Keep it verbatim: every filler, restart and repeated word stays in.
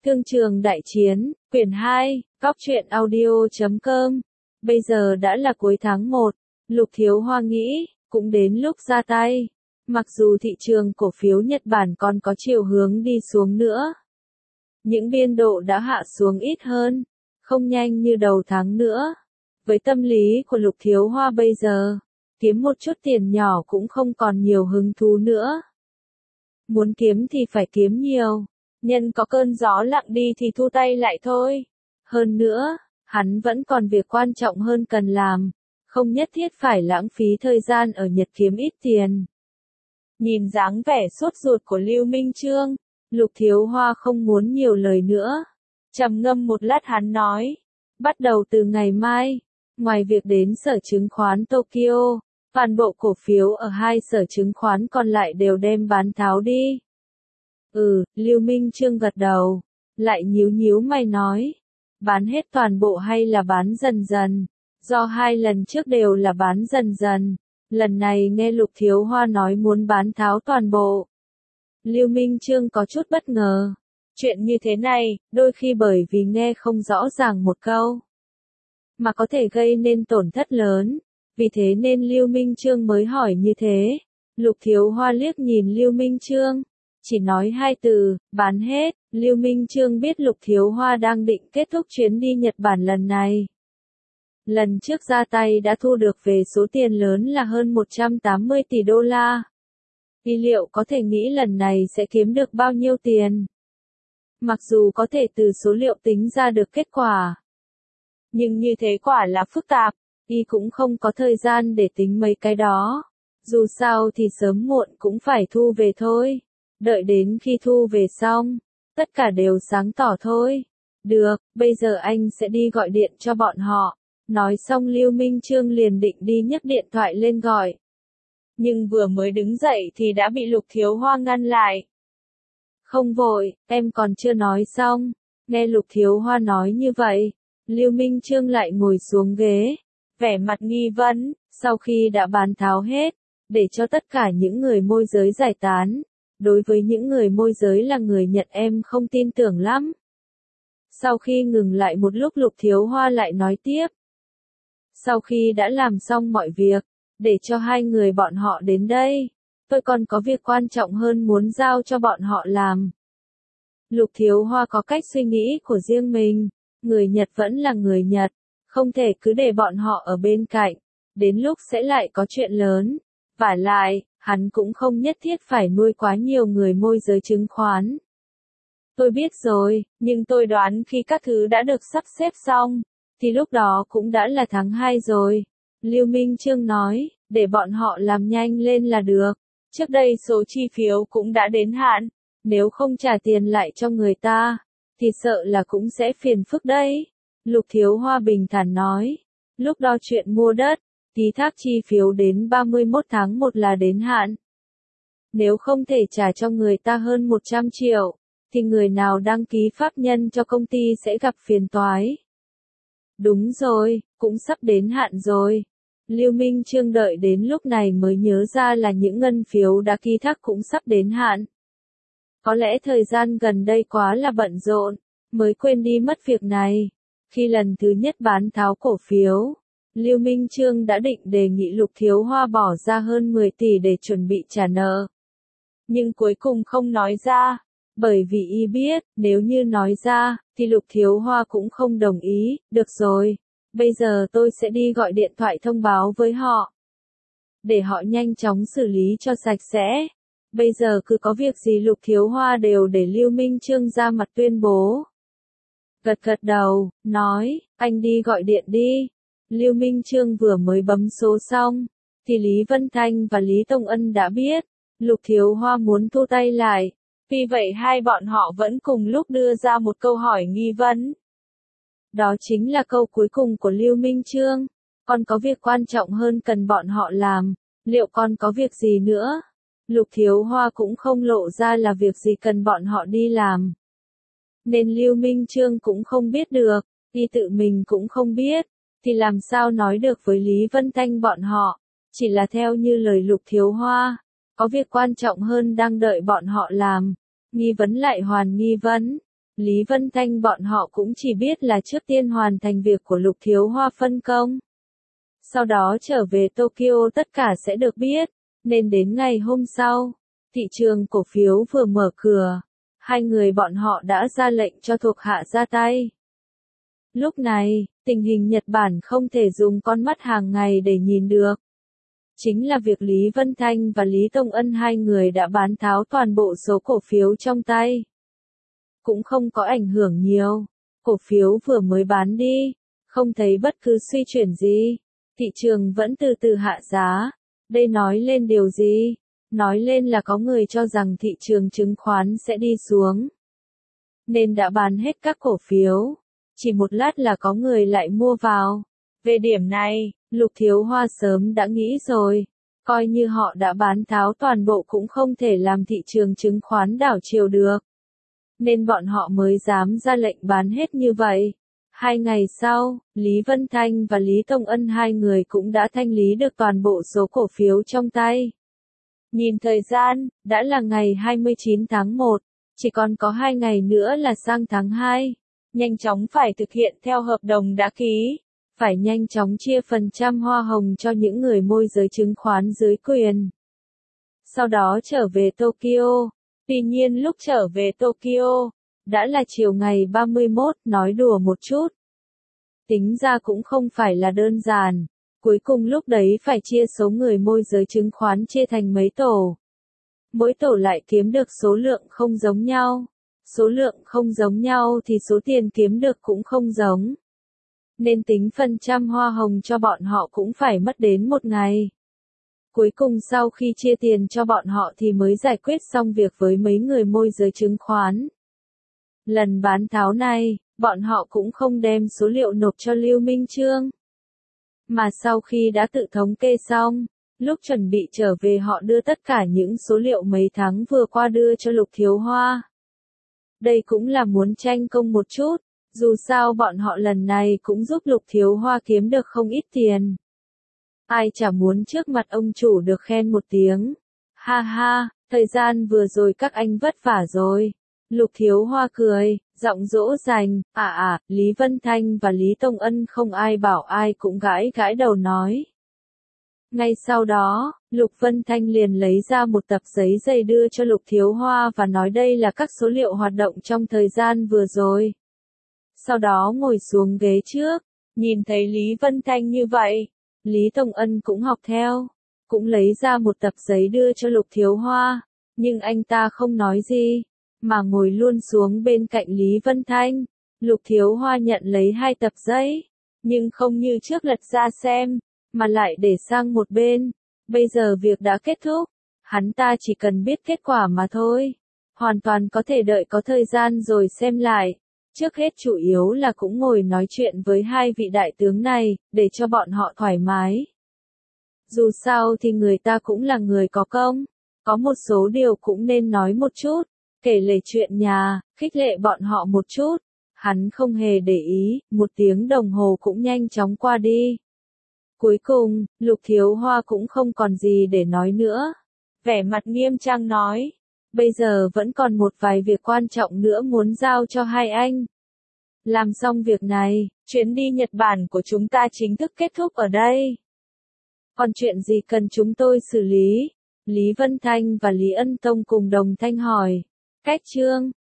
Thương trường đại chiến, quyển hai, góc truyện audio chấm com. Bây giờ đã là cuối tháng một, Lục Thiếu Hoa nghĩ, cũng đến lúc ra tay. Mặc dù thị trường cổ phiếu Nhật Bản còn có chiều hướng đi xuống nữa. Những biên độ đã hạ xuống ít hơn, không nhanh như đầu tháng nữa. Với tâm lý của Lục Thiếu Hoa bây giờ, kiếm một chút tiền nhỏ cũng không còn nhiều hứng thú nữa. Muốn kiếm thì phải kiếm nhiều. Nhân có cơn gió lặng đi thì thu tay lại thôi. Hơn nữa, hắn vẫn còn việc quan trọng hơn cần làm, không nhất thiết phải lãng phí thời gian ở Nhật kiếm ít tiền. Nhìn dáng vẻ sốt ruột của Lưu Minh Chương, Lục Thiếu Hoa không muốn nhiều lời nữa. Trầm ngâm một lát hắn nói, bắt đầu từ ngày mai, ngoài việc đến sở chứng khoán Tokyo, toàn bộ cổ phiếu ở hai sở chứng khoán còn lại đều đem bán tháo đi. Ừ, Lưu Minh Chương gật đầu, lại nhíu nhíu mày nói, bán hết toàn bộ hay là bán dần dần, do hai lần trước đều là bán dần dần, lần này nghe Lục Thiếu Hoa nói muốn bán tháo toàn bộ. Lưu Minh Chương có chút bất ngờ, chuyện như thế này, đôi khi bởi vì nghe không rõ ràng một câu, mà có thể gây nên tổn thất lớn, vì thế nên Lưu Minh Chương mới hỏi như thế. Lục Thiếu Hoa liếc nhìn Lưu Minh Chương, chỉ nói hai từ, bán hết. Lưu Minh Chương biết Lục Thiếu Hoa đang định kết thúc chuyến đi Nhật Bản lần này. Lần trước ra tay đã thu được về số tiền lớn là hơn một trăm tám mươi tỷ đô la. Y liệu có thể nghĩ lần này sẽ kiếm được bao nhiêu tiền? Mặc dù có thể từ số liệu tính ra được kết quả, nhưng như thế quả là phức tạp, y cũng không có thời gian để tính mấy cái đó. Dù sao thì sớm muộn cũng phải thu về thôi. Đợi đến khi thu về xong, tất cả đều sáng tỏ thôi. Được, bây giờ anh sẽ đi gọi điện cho bọn họ. Nói xong Lưu Minh Chương liền định đi nhấc điện thoại lên gọi. Nhưng vừa mới đứng dậy thì đã bị Lục Thiếu Hoa ngăn lại. Không vội, em còn chưa nói xong. Nghe Lục Thiếu Hoa nói như vậy, Lưu Minh Chương lại ngồi xuống ghế, vẻ mặt nghi vấn, sau khi đã bán tháo hết, để cho tất cả những người môi giới giải tán. Đối với những người môi giới là người Nhật em không tin tưởng lắm. Sau khi ngừng lại một lúc Lục Thiếu Hoa lại nói tiếp. Sau khi đã làm xong mọi việc, để cho hai người bọn họ đến đây, tôi còn có việc quan trọng hơn muốn giao cho bọn họ làm. Lục Thiếu Hoa có cách suy nghĩ của riêng mình, người Nhật vẫn là người Nhật, không thể cứ để bọn họ ở bên cạnh, đến lúc sẽ lại có chuyện lớn. Vả lại, hắn cũng không nhất thiết phải nuôi quá nhiều người môi giới chứng khoán. Tôi biết rồi, nhưng tôi đoán khi các thứ đã được sắp xếp xong, thì lúc đó cũng đã là tháng hai rồi. Lưu Minh Chương nói, để bọn họ làm nhanh lên là được. Trước đây số chi phiếu cũng đã đến hạn, nếu không trả tiền lại cho người ta, thì sợ là cũng sẽ phiền phức đấy. Lục Thiếu Hoa bình thản nói, lúc đó chuyện mua đất, ký thác chi phiếu đến ba mươi mốt tháng một là đến hạn. Nếu không thể trả cho người ta hơn một trăm triệu, thì người nào đăng ký pháp nhân cho công ty sẽ gặp phiền toái. Đúng rồi, cũng sắp đến hạn rồi. Lưu Minh Chương đợi đến lúc này mới nhớ ra là những ngân phiếu đã ký thác cũng sắp đến hạn. Có lẽ thời gian gần đây quá là bận rộn, mới quên đi mất việc này. Khi lần thứ nhất bán tháo cổ phiếu, Lưu Minh Chương đã định đề nghị Lục Thiếu Hoa bỏ ra hơn mười tỷ để chuẩn bị trả nợ. Nhưng cuối cùng không nói ra, bởi vì y biết, nếu như nói ra, thì Lục Thiếu Hoa cũng không đồng ý. Được rồi, bây giờ tôi sẽ đi gọi điện thoại thông báo với họ, để họ nhanh chóng xử lý cho sạch sẽ. Bây giờ cứ có việc gì Lục Thiếu Hoa đều để Lưu Minh Chương ra mặt tuyên bố. Gật gật đầu, nói, anh đi gọi điện đi. Lưu Minh Chương vừa mới bấm số xong, thì Lý Vân Thanh và Lý Tông Ân đã biết, Lục Thiếu Hoa muốn thu tay lại. Vì vậy hai bọn họ vẫn cùng lúc đưa ra một câu hỏi nghi vấn. Đó chính là câu cuối cùng của Lưu Minh Chương. Còn có việc quan trọng hơn cần bọn họ làm, liệu còn có việc gì nữa? Lục Thiếu Hoa cũng không lộ ra là việc gì cần bọn họ đi làm. Nên Lưu Minh Chương cũng không biết được, y tự mình cũng không biết. Thì làm sao nói được với Lý Vân Thanh bọn họ, chỉ là theo như lời Lục Thiếu Hoa, có việc quan trọng hơn đang đợi bọn họ làm, nghi vấn lại hoàn nghi vấn. Lý Vân Thanh bọn họ cũng chỉ biết là trước tiên hoàn thành việc của Lục Thiếu Hoa phân công. Sau đó trở về Tokyo tất cả sẽ được biết, nên đến ngày hôm sau, thị trường cổ phiếu vừa mở cửa, hai người bọn họ đã ra lệnh cho thuộc hạ ra tay. Lúc này, tình hình Nhật Bản không thể dùng con mắt hàng ngày để nhìn được. Chính là việc Lý Vân Thanh và Lý Tông Ân hai người đã bán tháo toàn bộ số cổ phiếu trong tay. Cũng không có ảnh hưởng nhiều, cổ phiếu vừa mới bán đi, không thấy bất cứ suy chuyển gì, thị trường vẫn từ từ hạ giá. Đây nói lên điều gì? Nói lên là có người cho rằng thị trường chứng khoán sẽ đi xuống, nên đã bán hết các cổ phiếu. Chỉ một lát là có người lại mua vào. Về điểm này, Lục Thiếu Hoa sớm đã nghĩ rồi, coi như họ đã bán tháo toàn bộ cũng không thể làm thị trường chứng khoán đảo chiều được. Nên bọn họ mới dám ra lệnh bán hết như vậy. Hai ngày sau, Lý Vân Thanh và Lý Tông Ân hai người cũng đã thanh lý được toàn bộ số cổ phiếu trong tay. Nhìn thời gian, đã là ngày hai mươi chín tháng một, chỉ còn có hai ngày nữa là sang tháng hai. Nhanh chóng phải thực hiện theo hợp đồng đã ký, phải nhanh chóng chia phần trăm hoa hồng cho những người môi giới chứng khoán dưới quyền. Sau đó trở về Tokyo. Tuy nhiên lúc trở về Tokyo, đã là chiều ngày ba mươi mốt, nói đùa một chút. Tính ra cũng không phải là đơn giản, cuối cùng lúc đấy phải chia số người môi giới chứng khoán chia thành mấy tổ. Mỗi tổ lại kiếm được số lượng không giống nhau. Số lượng không giống nhau thì số tiền kiếm được cũng không giống. Nên tính phần trăm hoa hồng cho bọn họ cũng phải mất đến một ngày. Cuối cùng sau khi chia tiền cho bọn họ thì mới giải quyết xong việc với mấy người môi giới chứng khoán. Lần bán tháo này, bọn họ cũng không đem số liệu nộp cho Lưu Minh Chương. Mà sau khi đã tự thống kê xong, lúc chuẩn bị trở về họ đưa tất cả những số liệu mấy tháng vừa qua đưa cho Lục Thiếu Hoa. Đây cũng là muốn tranh công một chút, dù sao bọn họ lần này cũng giúp Lục Thiếu Hoa kiếm được không ít tiền. Ai chả muốn trước mặt ông chủ được khen một tiếng. Ha ha, thời gian vừa rồi các anh vất vả rồi. Lục Thiếu Hoa cười, giọng dỗ dành, à à, Lý Vân Thanh và Lý Tông Ân không ai bảo ai cũng gãi gãi đầu nói. Ngay sau đó, Lục Vân Thanh liền lấy ra một tập giấy dày đưa cho Lục Thiếu Hoa và nói đây là các số liệu hoạt động trong thời gian vừa rồi. Sau đó ngồi xuống ghế trước, nhìn thấy Lý Vân Thanh như vậy, Lý Tông Ân cũng học theo, cũng lấy ra một tập giấy đưa cho Lục Thiếu Hoa, nhưng anh ta không nói gì, mà ngồi luôn xuống bên cạnh Lý Vân Thanh. Lục Thiếu Hoa nhận lấy hai tập giấy, nhưng không như trước lật ra xem, mà lại để sang một bên. Bây giờ việc đã kết thúc, hắn ta chỉ cần biết kết quả mà thôi. Hoàn toàn có thể đợi có thời gian rồi xem lại. Trước hết chủ yếu là cũng ngồi nói chuyện với hai vị đại tướng này, để cho bọn họ thoải mái. Dù sao thì người ta cũng là người có công, có một số điều cũng nên nói một chút, kể lể chuyện nhà, khích lệ bọn họ một chút. Hắn không hề để ý, một tiếng đồng hồ cũng nhanh chóng qua đi. Cuối cùng, Lục Thiếu Hoa cũng không còn gì để nói nữa. Vẻ mặt nghiêm trang nói, bây giờ vẫn còn một vài việc quan trọng nữa muốn giao cho hai anh. Làm xong việc này, chuyến đi Nhật Bản của chúng ta chính thức kết thúc ở đây. Còn chuyện gì cần chúng tôi xử lý? Lý Vân Thanh và Lý Ân Tông cùng đồng thanh hỏi. Cách chương